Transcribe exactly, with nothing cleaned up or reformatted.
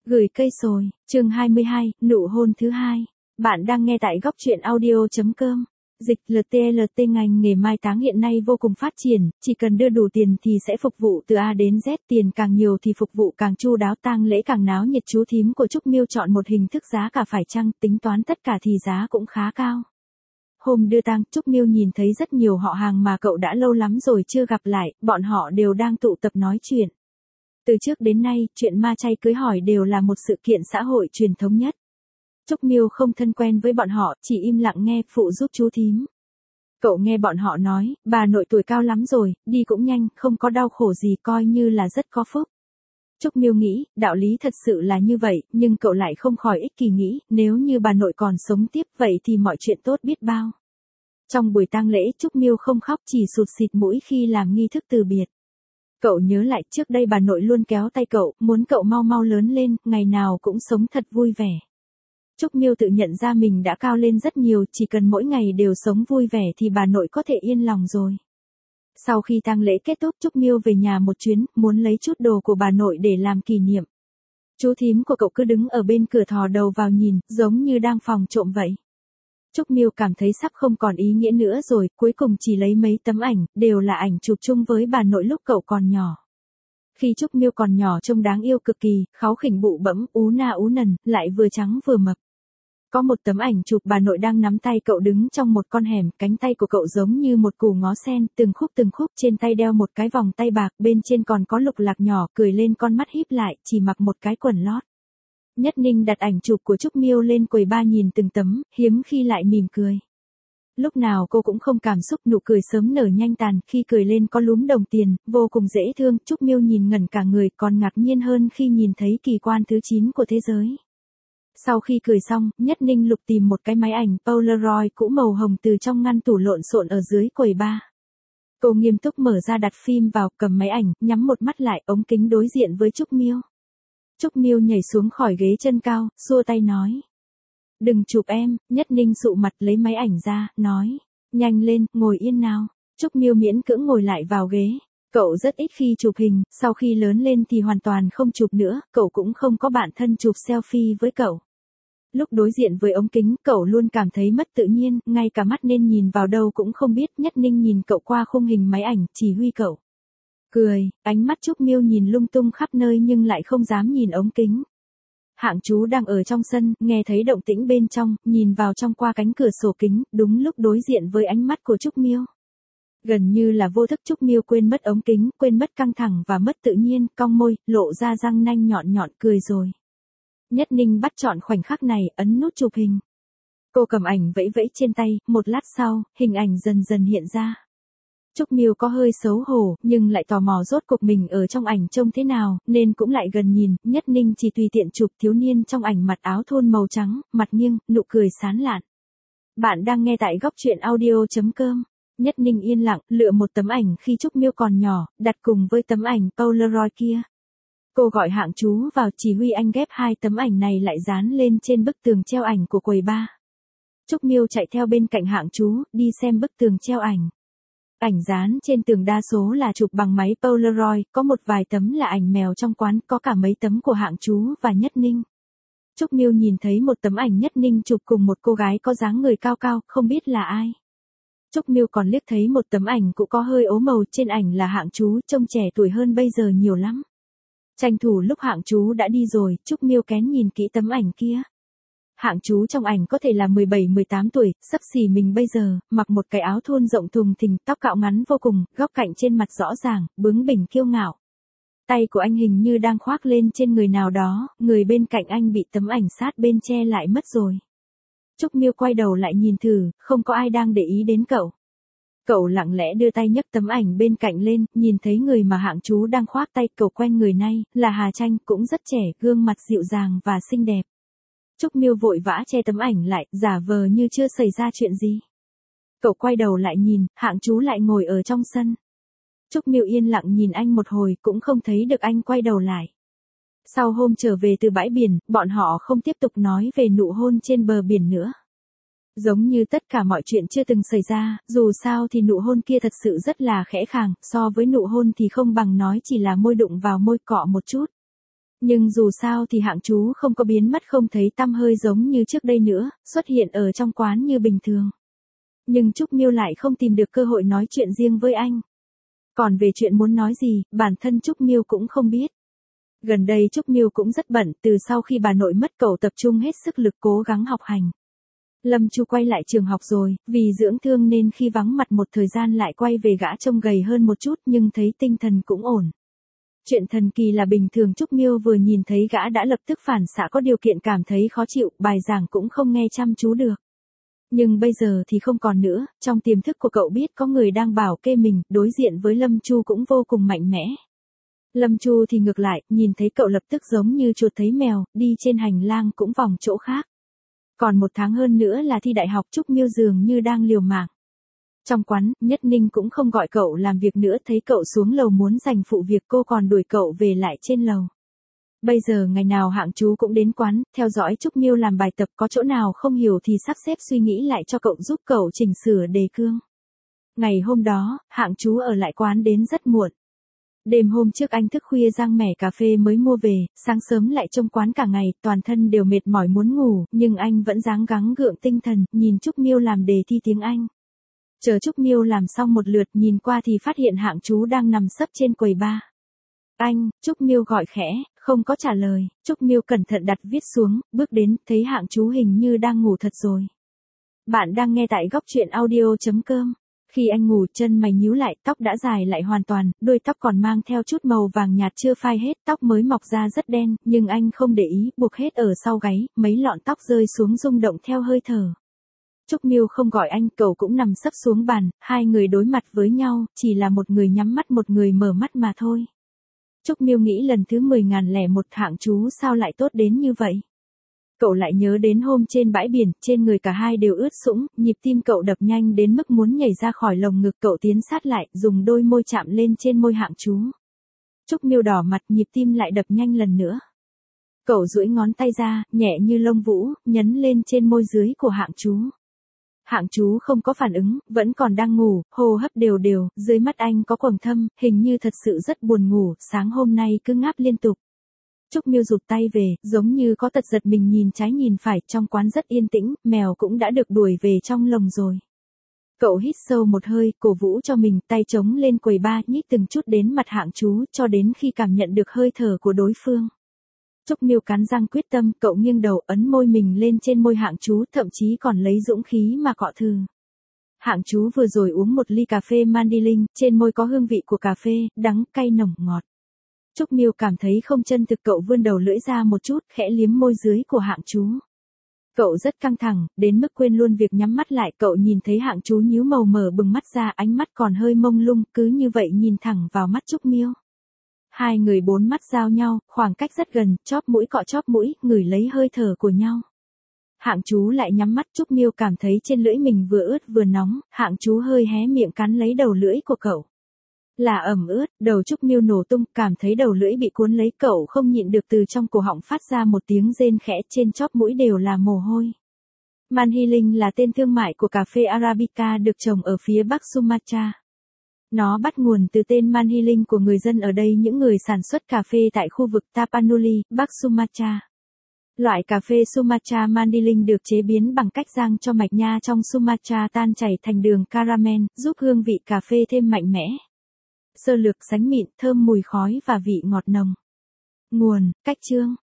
Gửi cây sồi, chương hai mươi hai, nụ hôn thứ hai. Bạn đang nghe tại góc truyện audio.com. Dịch lờ tê lờ tê ngành nghề mai táng hiện nay vô cùng phát triển, chỉ cần đưa đủ tiền thì sẽ phục vụ từ A đến Z, tiền càng nhiều thì phục vụ càng chu đáo, tang lễ càng náo nhiệt. Chú thím của Trúc Miêu chọn một hình thức giá cả phải chăng, tính toán tất cả thì giá cũng khá cao. Hôm đưa tang, Trúc Miêu nhìn thấy rất nhiều họ hàng mà cậu đã lâu lắm rồi chưa gặp lại, bọn họ đều đang tụ tập nói chuyện. Từ trước đến nay, chuyện ma chay cưới hỏi đều là một sự kiện xã hội truyền thống nhất. Trúc Miêu không thân quen với bọn họ, chỉ im lặng nghe, phụ giúp chú thím. Cậu nghe bọn họ nói, bà nội tuổi cao lắm rồi, đi cũng nhanh, không có đau khổ gì, coi như là rất có phúc. Trúc Miêu nghĩ, đạo lý thật sự là như vậy, nhưng cậu lại không khỏi ích kỷ nghĩ, nếu như bà nội còn sống tiếp vậy thì mọi chuyện tốt biết bao. Trong buổi tang lễ, Trúc Miêu không khóc, chỉ sụt sịt mũi khi làm nghi thức từ biệt. Cậu nhớ lại trước đây bà nội luôn kéo tay cậu, muốn cậu mau mau lớn lên, ngày nào cũng sống thật vui vẻ. Trúc Miêu tự nhận ra mình đã cao lên rất nhiều, chỉ cần mỗi ngày đều sống vui vẻ thì bà nội có thể yên lòng rồi. Sau khi tang lễ kết thúc, Trúc Miêu về nhà một chuyến, muốn lấy chút đồ của bà nội để làm kỷ niệm. Chú thím của cậu cứ đứng ở bên cửa thò đầu vào nhìn, giống như đang phòng trộm vậy. Trúc Miêu cảm thấy sắp không còn ý nghĩa nữa rồi, cuối cùng chỉ lấy mấy tấm ảnh, đều là ảnh chụp chung với bà nội lúc cậu còn nhỏ. Khi Trúc Miêu còn nhỏ trông đáng yêu cực kỳ, kháu khỉnh bụ bẫm, ú na ú nần, lại vừa trắng vừa mập. Có một tấm ảnh chụp bà nội đang nắm tay cậu đứng trong một con hẻm, cánh tay của cậu giống như một củ ngó sen, từng khúc từng khúc, trên tay đeo một cái vòng tay bạc, bên trên còn có lục lạc nhỏ, cười lên con mắt híp lại, chỉ mặc một cái quần lót. Nhất Ninh đặt ảnh chụp của Trúc Miêu lên quầy ba nhìn từng tấm, hiếm khi lại mỉm cười. Lúc nào cô cũng không cảm xúc, nụ cười sớm nở nhanh tàn, khi cười lên có lúm đồng tiền, vô cùng dễ thương. Trúc Miêu nhìn ngẩn cả người, còn ngạc nhiên hơn khi nhìn thấy kỳ quan thứ chín của thế giới. Sau khi cười xong, Nhất Ninh lục tìm một cái máy ảnh Polaroid cũ màu hồng từ trong ngăn tủ lộn xộn ở dưới quầy ba. Cô nghiêm túc mở ra đặt phim vào, cầm máy ảnh, nhắm một mắt lại, ống kính đối diện với Trúc Miêu. Trúc Miêu nhảy xuống khỏi ghế chân cao, xua tay nói. Đừng chụp em. Nhất Ninh sụ mặt lấy máy ảnh ra, nói. Nhanh lên, ngồi yên nào. Trúc Miêu miễn cưỡng ngồi lại vào ghế. Cậu rất ít khi chụp hình, sau khi lớn lên thì hoàn toàn không chụp nữa, cậu cũng không có bạn thân chụp selfie với cậu. Lúc đối diện với ống kính, cậu luôn cảm thấy mất tự nhiên, ngay cả mắt nên nhìn vào đâu cũng không biết. Nhất Ninh nhìn cậu qua khung hình máy ảnh, chỉ huy cậu. Cười, ánh mắt Trúc Miêu nhìn lung tung khắp nơi nhưng lại không dám nhìn ống kính. Hạng chú đang ở trong sân, nghe thấy động tĩnh bên trong, nhìn vào trong qua cánh cửa sổ kính, đúng lúc đối diện với ánh mắt của Trúc Miêu. Gần như là vô thức Trúc Miêu quên mất ống kính, quên mất căng thẳng và mất tự nhiên, cong môi, lộ ra răng nanh nhọn nhọn, cười rồi. Nhất Ninh bắt chọn khoảnh khắc này, ấn nút chụp hình. Cô cầm ảnh vẫy vẫy trên tay, một lát sau, hình ảnh dần dần hiện ra. Trúc Miêu có hơi xấu hổ, nhưng lại tò mò rốt cuộc mình ở trong ảnh trông thế nào, nên cũng lại gần nhìn. Nhất Ninh chỉ tùy tiện chụp thiếu niên trong ảnh mặc áo thun màu trắng, mặt nghiêng, nụ cười sán lạn. Bạn đang nghe tại góc truyện audio.com. Nhất Ninh yên lặng, lựa một tấm ảnh khi Trúc Miêu còn nhỏ, đặt cùng với tấm ảnh Polaroid kia. Cô gọi hạng chú vào, chỉ huy anh ghép hai tấm ảnh này lại dán lên trên bức tường treo ảnh của quầy ba. Trúc Miêu chạy theo bên cạnh hạng chú, đi xem bức tường treo ảnh. Ảnh dán trên tường đa số là chụp bằng máy Polaroid, có một vài tấm là ảnh mèo trong quán, có cả mấy tấm của hạng chú và Nhất Ninh. Trúc Miêu nhìn thấy một tấm ảnh Nhất Ninh chụp cùng một cô gái có dáng người cao cao, không biết là ai. Trúc Miêu còn liếc thấy một tấm ảnh cũng có hơi ố màu, trên ảnh là hạng chú, trông trẻ tuổi hơn bây giờ nhiều lắm. Tranh thủ lúc hạng chú đã đi rồi, Trúc Miêu kén nhìn kỹ tấm ảnh kia. Hạng chú trong ảnh có thể là mười bảy mười tám tuổi, xấp xỉ mình bây giờ, mặc một cái áo thun rộng thùng thình, tóc cạo ngắn vô cùng, góc cạnh trên mặt rõ ràng, bướng bỉnh kiêu ngạo. Tay của anh hình như đang khoác lên trên người nào đó, người bên cạnh anh bị tấm ảnh sát bên che lại mất rồi. Trúc Miêu quay đầu lại nhìn thử, không có ai đang để ý đến cậu. Cậu lặng lẽ đưa tay nhấc tấm ảnh bên cạnh lên, nhìn thấy người mà hạng chú đang khoác tay, cậu quen người này, là Hà Tranh, cũng rất trẻ, gương mặt dịu dàng và xinh đẹp. Trúc Miêu vội vã che tấm ảnh lại, giả vờ như chưa xảy ra chuyện gì. Cậu quay đầu lại nhìn, hạng chú lại ngồi ở trong sân. Trúc Miêu yên lặng nhìn anh một hồi, cũng không thấy được anh quay đầu lại. Sau hôm trở về từ bãi biển, bọn họ không tiếp tục nói về nụ hôn trên bờ biển nữa. Giống như tất cả mọi chuyện chưa từng xảy ra, dù sao thì nụ hôn kia thật sự rất là khẽ khàng, so với nụ hôn thì không bằng nói chỉ là môi đụng vào môi, cọ một chút. Nhưng dù sao thì Hạng Chú không có biến mất không thấy tăm hơi giống như trước đây nữa, xuất hiện ở trong quán như bình thường. Nhưng Trúc Miêu lại không tìm được cơ hội nói chuyện riêng với anh. Còn về chuyện muốn nói gì, bản thân Trúc Miêu cũng không biết. Gần đây Trúc Miêu cũng rất bận, từ sau khi bà nội mất cậu tập trung hết sức lực cố gắng học hành. Lâm Chu quay lại trường học rồi, vì dưỡng thương nên khi vắng mặt một thời gian lại quay về gã trông gầy hơn một chút nhưng thấy tinh thần cũng ổn. Chuyện thần kỳ là bình thường Trúc Miêu vừa nhìn thấy gã đã lập tức phản xạ có điều kiện cảm thấy khó chịu, bài giảng cũng không nghe chăm chú được. Nhưng bây giờ thì không còn nữa, trong tiềm thức của cậu biết có người đang bảo kê mình, đối diện với Lâm Chu cũng vô cùng mạnh mẽ. Lâm Chu thì ngược lại, nhìn thấy cậu lập tức giống như chuột thấy mèo, đi trên hành lang cũng vòng chỗ khác. Còn một tháng hơn nữa là thi đại học, Trúc Miêu dường như đang liều mạng. Trong quán, Nhất Ninh cũng không gọi cậu làm việc nữa, thấy cậu xuống lầu muốn giành phụ việc cô còn đuổi cậu về lại trên lầu. Bây giờ ngày nào Hạng Chú cũng đến quán, theo dõi Trúc Miêu làm bài tập, có chỗ nào không hiểu thì sắp xếp suy nghĩ lại cho cậu giúp cậu chỉnh sửa đề cương. Ngày hôm đó, Hạng Chú ở lại quán đến rất muộn. Đêm hôm trước anh thức khuya rang mẻ cà phê mới mua về, sáng sớm lại trông quán cả ngày, toàn thân đều mệt mỏi muốn ngủ, nhưng anh vẫn ráng gắng gượng tinh thần, nhìn Trúc Miêu làm đề thi tiếng Anh. Chờ Trúc Miêu làm xong một lượt nhìn qua thì phát hiện Hạng Chú đang nằm sấp trên quầy bar. Anh, Trúc Miêu gọi khẽ, không có trả lời, Trúc Miêu cẩn thận đặt viết xuống, bước đến, thấy Hạng Chú hình như đang ngủ thật rồi. Bạn đang nghe tại góc truyện audio chấm com. Khi anh ngủ chân mày nhíu lại, tóc đã dài lại hoàn toàn, đuôi tóc còn mang theo chút màu vàng nhạt chưa phai hết, tóc mới mọc ra rất đen, nhưng anh không để ý, buộc hết ở sau gáy, mấy lọn tóc rơi xuống rung động theo hơi thở. Trúc Miêu không gọi anh, cậu cũng nằm sấp xuống bàn, hai người đối mặt với nhau, chỉ là một người nhắm mắt một người mở mắt mà thôi. Trúc Miêu nghĩ lần thứ mười ngàn lẻ một Hạng Chú sao lại tốt đến như vậy. Cậu lại nhớ đến hôm trên bãi biển, trên người cả hai đều ướt sũng, nhịp tim cậu đập nhanh đến mức muốn nhảy ra khỏi lồng ngực, cậu tiến sát lại, dùng đôi môi chạm lên trên môi Hạng Chú. Trúc Miêu đỏ mặt, nhịp tim lại đập nhanh lần nữa. Cậu duỗi ngón tay ra, nhẹ như lông vũ, nhấn lên trên môi dưới của Hạng Chú. Hạng Chú không có phản ứng, vẫn còn đang ngủ, hô hấp đều đều, dưới mắt anh có quầng thâm, hình như thật sự rất buồn ngủ, sáng hôm nay cứ ngáp liên tục. Trúc Miêu rụt tay về, giống như có tật giật mình nhìn trái nhìn phải, trong quán rất yên tĩnh, mèo cũng đã được đuổi về trong lồng rồi. Cậu hít sâu một hơi, cổ vũ cho mình, tay chống lên quầy bar, nhích từng chút đến mặt Hạng Chú, cho đến khi cảm nhận được hơi thở của đối phương. Trúc Miêu cắn răng quyết tâm, cậu nghiêng đầu ấn môi mình lên trên môi Hạng Chú, thậm chí còn lấy dũng khí mà cọ thử. Hạng Chú vừa rồi uống một ly cà phê Mandilin, trên môi có hương vị của cà phê, đắng, cay nồng, ngọt. Trúc Miêu cảm thấy không chân thực, cậu vươn đầu lưỡi ra một chút, khẽ liếm môi dưới của Hạng Chú. Cậu rất căng thẳng, đến mức quên luôn việc nhắm mắt lại, cậu nhìn thấy Hạng Chú nhíu màu mở bừng mắt ra, ánh mắt còn hơi mông lung, cứ như vậy nhìn thẳng vào mắt Trúc Miêu. Hai người bốn mắt giao nhau, khoảng cách rất gần, chóp mũi cọ chóp mũi, ngửi lấy hơi thở của nhau. Hạng Chú lại nhắm mắt, Trúc Miêu cảm thấy trên lưỡi mình vừa ướt vừa nóng, Hạng Chú hơi hé miệng cắn lấy đầu lưỡi của cậu. Là ẩm ướt, đầu Trúc Miêu nổ tung, cảm thấy đầu lưỡi bị cuốn lấy, cậu không nhịn được từ trong cổ họng phát ra một tiếng rên khẽ, trên chóp mũi đều là mồ hôi. Manhiling là tên thương mại của cà phê Arabica được trồng ở phía bắc Sumatra. Nó bắt nguồn từ tên Manhiling của người dân ở đây, những người sản xuất cà phê tại khu vực Tapanuli, Bắc Sumatra. Loại cà phê Sumatra Mandiling được chế biến bằng cách rang cho mạch nha trong Sumatra tan chảy thành đường caramel, giúp hương vị cà phê thêm mạnh mẽ. Sơ lược, sánh mịn, thơm mùi khói và vị ngọt nồng. Nguồn, cách chương.